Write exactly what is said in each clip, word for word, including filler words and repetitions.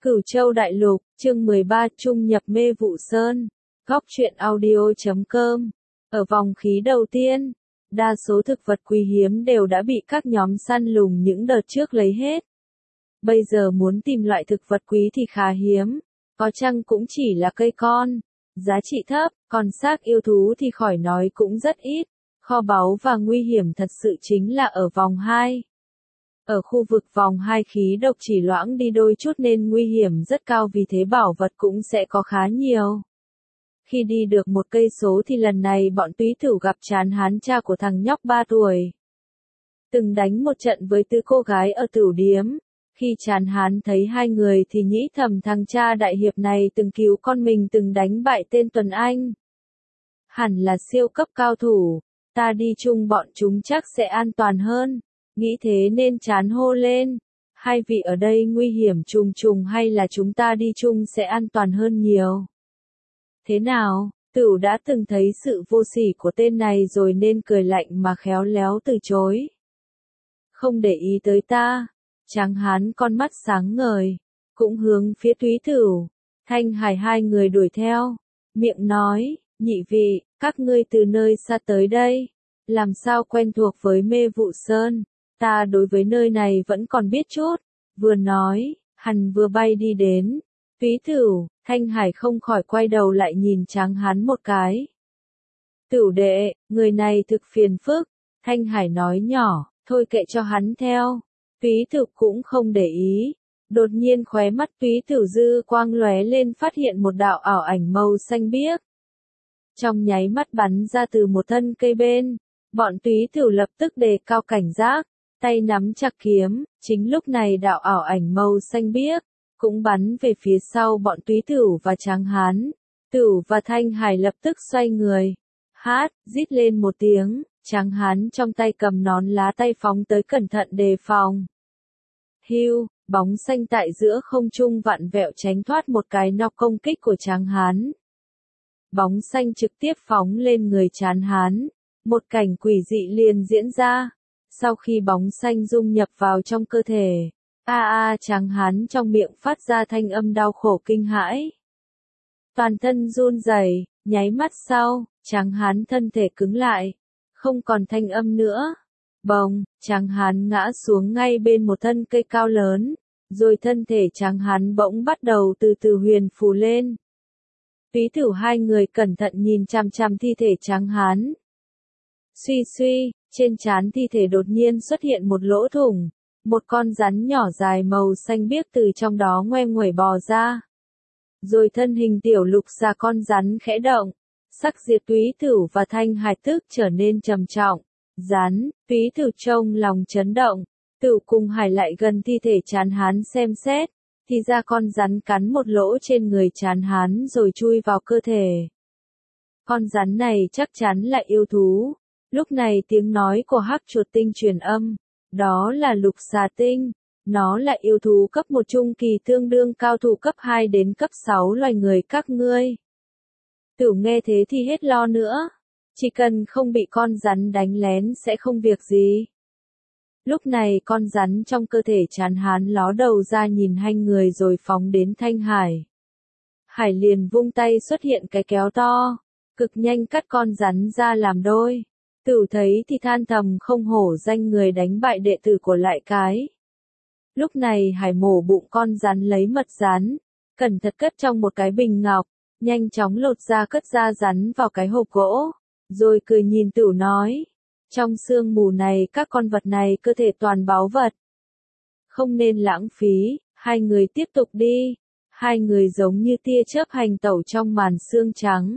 Cửu Châu Đại Lục, chương mười ba Trung nhập mê vụ sơn. Góc truyện audio chấm com. Ở vòng khí đầu tiên, đa số thực vật quý hiếm đều đã bị các nhóm săn lùng những đợt trước lấy hết. Bây giờ muốn tìm loại thực vật quý thì khá hiếm, có chăng cũng chỉ là cây con, giá trị thấp, còn xác yêu thú thì khỏi nói cũng rất ít. Kho báu và nguy hiểm thật sự chính là ở vòng hai. Ở khu vực vòng hai khí độc chỉ loãng đi đôi chút nên nguy hiểm rất cao, vì thế bảo vật cũng sẽ có khá nhiều. Khi đi được một cây số thì lần này bọn túy thửu gặp Trán Hán, cha của thằng nhóc ba tuổi. Từng đánh một trận với tư cô gái ở tửu điếm. Khi Trán Hán thấy hai người thì nghĩ thầm thằng cha đại hiệp này từng cứu con mình, từng đánh bại tên Tuần Anh. Hẳn là siêu cấp cao thủ, ta đi chung bọn chúng chắc sẽ an toàn hơn. Nghĩ thế nên Trán hô lên, hai vị ở đây nguy hiểm trùng trùng, hay là chúng ta đi chung sẽ an toàn hơn nhiều. Thế nào, Tửu đã từng thấy sự vô sỉ của tên này rồi nên cười lạnh mà khéo léo từ chối. Không để ý tới ta. Tráng Hán con mắt sáng ngời, cũng hướng phía túy thửu, Thanh Hải hai người đuổi theo, miệng nói, nhị vị, các ngươi từ nơi xa tới đây, làm sao quen thuộc với mê vụ sơn, ta đối với nơi này vẫn còn biết chút. Vừa nói, hắn vừa bay đi đến, túy thửu, Thanh Hải không khỏi quay đầu lại nhìn Tráng Hán một cái. Tửu đệ, người này thực phiền phức, Thanh Hải nói nhỏ, thôi kệ cho hắn theo. Túy thửu cũng không để ý, đột nhiên khóe mắt túy thửu dư quang lóe lên, phát hiện một đạo ảo ảnh màu xanh biếc. Trong nháy mắt bắn ra từ một thân cây bên, bọn túy thửu lập tức đề cao cảnh giác, tay nắm chặt kiếm. Chính lúc này đạo ảo ảnh màu xanh biếc cũng bắn về phía sau bọn túy thửu và Tráng Hán. Tửu và Thanh Hải lập tức xoay người, hát, rít lên một tiếng. Tráng Hán trong tay cầm nón lá tay phóng tới, cẩn thận đề phòng. Hưu, bóng xanh tại giữa không trung vặn vẹo tránh thoát một cái nọc công kích của Tráng Hán. Bóng xanh trực tiếp phóng lên người Tráng Hán, một cảnh quỷ dị liền diễn ra. Sau khi bóng xanh dung nhập vào trong cơ thể, a a Tráng Hán trong miệng phát ra thanh âm đau khổ kinh hãi. Toàn thân run rẩy, nháy mắt sau, Tráng Hán thân thể cứng lại, không còn thanh âm nữa. Bồng, Tráng Hán ngã xuống ngay bên một thân cây cao lớn, rồi thân thể Tráng Hán bỗng bắt đầu từ từ huyền phù lên. Túy thửu hai người cẩn thận nhìn chằm chằm thi thể Tráng Hán. Suy suy, trên trán thi thể đột nhiên xuất hiện một lỗ thủng, một con rắn nhỏ dài màu xanh biếc từ trong đó ngoe nguẩy bò ra. Rồi thân hình tiểu lục xà con rắn khẽ động, sắc diệt túy thửu và Thanh Hải tức trở nên trầm trọng. Rắn, túy thửu trông lòng chấn động, Tửu cùng Hải lại gần thi thể Trán Hán xem xét, thì ra con rắn cắn một lỗ trên người Trán Hán rồi chui vào cơ thể. Con rắn này chắc chắn là yêu thú. Lúc này tiếng nói của hắc chuột tinh truyền âm, đó là lục xà tinh, nó là yêu thú cấp một trung kỳ, tương đương cao thủ cấp hai đến cấp sáu loài người các ngươi. Tửu nghe thế thì hết lo nữa. Chỉ cần không bị con rắn đánh lén sẽ không việc gì. Lúc này con rắn trong cơ thể Trán Hán ló đầu ra nhìn hai người rồi phóng đến Thanh Hải. Hải liền vung tay, xuất hiện cái kéo to, cực nhanh cắt con rắn ra làm đôi. Tửu thấy thì than thầm, không hổ danh người đánh bại đệ tử của Lại Cái. Lúc này Hải mổ bụng con rắn, lấy mật rắn, cẩn thận cất trong một cái bình ngọc, nhanh chóng lột ra cất da rắn vào cái hộp gỗ. Rồi cười nhìn Tửu nói, trong sương mù này các con vật này cơ thể toàn báu vật. Không nên lãng phí, hai người tiếp tục đi. Hai người giống như tia chớp hành tẩu trong màn sương trắng.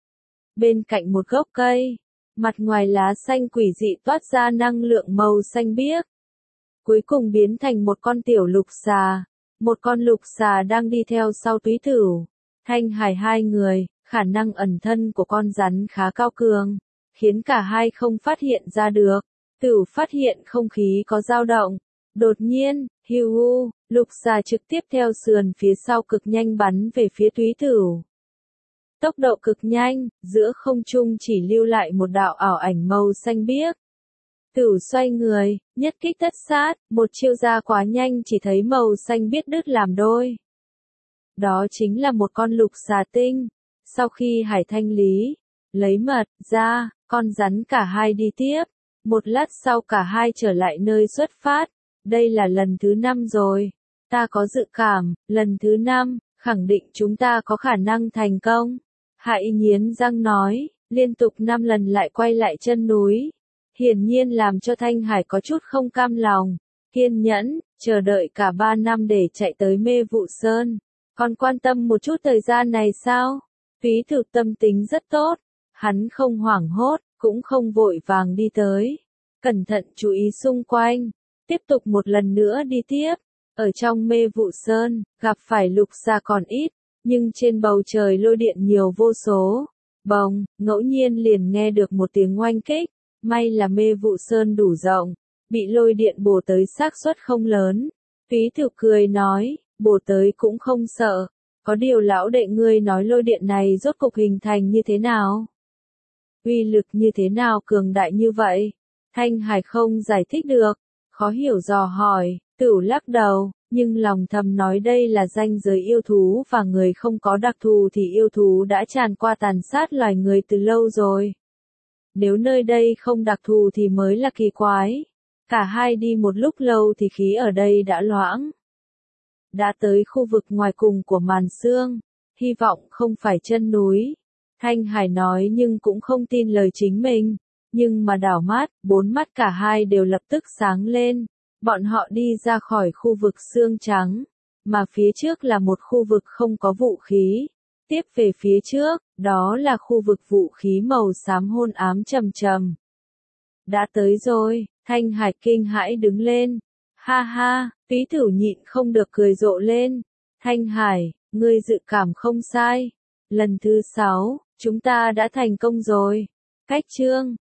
Bên cạnh một gốc cây, mặt ngoài lá xanh quỷ dị toát ra năng lượng màu xanh biếc. Cuối cùng biến thành một con tiểu lục xà. Một con lục xà đang đi theo sau túy thửu, Thanh Hải hai người. Khả năng ẩn thân của con rắn khá cao cường, khiến cả hai không phát hiện ra được. Tửu phát hiện không khí có dao động. Đột nhiên, hiu hu, lục xà trực tiếp theo sườn phía sau cực nhanh bắn về phía túy thửu. Tốc độ cực nhanh, giữa không trung chỉ lưu lại một đạo ảo ảnh màu xanh biếc. Tửu xoay người, nhất kích tất sát, một chiêu ra quá nhanh, chỉ thấy màu xanh biếc đứt làm đôi. Đó chính là một con lục xà tinh. Sau khi Hải thanh lý, lấy mật ra, con rắn cả hai đi tiếp. Một lát sau cả hai trở lại nơi xuất phát. Đây là lần thứ năm rồi. Ta có dự cảm, lần thứ năm, khẳng định chúng ta có khả năng thành công. Hải nghiến răng nói, liên tục năm lần lại quay lại chân núi. Hiển nhiên làm cho Thanh Hải có chút không cam lòng. Kiên nhẫn, chờ đợi cả ba năm để chạy tới Mê Vụ Sơn. Còn quan tâm một chút thời gian này sao? Phí Thực tâm tính rất tốt. Hắn không hoảng hốt, cũng không vội vàng đi tới. Cẩn thận chú ý xung quanh. Tiếp tục một lần nữa đi tiếp. Ở trong Mê Vụ Sơn, gặp phải lục xà còn ít. Nhưng trên bầu trời lôi điện nhiều vô số. Bồng, ngẫu nhiên liền nghe được một tiếng oanh kích. May là Mê Vụ Sơn đủ rộng. Bị lôi điện bổ tới xác suất không lớn. Phí Thực cười nói, bổ tới cũng không sợ. Có điều lão đệ ngươi nói lôi điện này rốt cục hình thành như thế nào? Uy lực như thế nào cường đại như vậy? Thanh Hải không giải thích được. Khó hiểu dò hỏi, Tửu lắc đầu, nhưng lòng thầm nói đây là ranh giới yêu thú và người không có đặc thù thì yêu thú đã tràn qua tàn sát loài người từ lâu rồi. Nếu nơi đây không đặc thù thì mới là kỳ quái. Cả hai đi một lúc lâu thì khí ở đây đã loãng. Đã tới khu vực ngoài cùng của màn sương, hy vọng không phải chân núi. Thanh Hải nói nhưng cũng không tin lời chính mình. Nhưng mà đảo mắt, bốn mắt cả hai đều lập tức sáng lên. Bọn họ đi ra khỏi khu vực xương trắng, mà phía trước là một khu vực không có vũ khí. Tiếp về phía trước, đó là khu vực vũ khí màu xám hôn ám trầm trầm. Đã tới rồi, Thanh Hải kinh hãi đứng lên. Ha ha, Phí Thử nhịn không được cười rộ lên. Thanh Hải, ngươi dự cảm không sai. Lần thứ sáu, chúng ta đã thành công rồi. Cách chương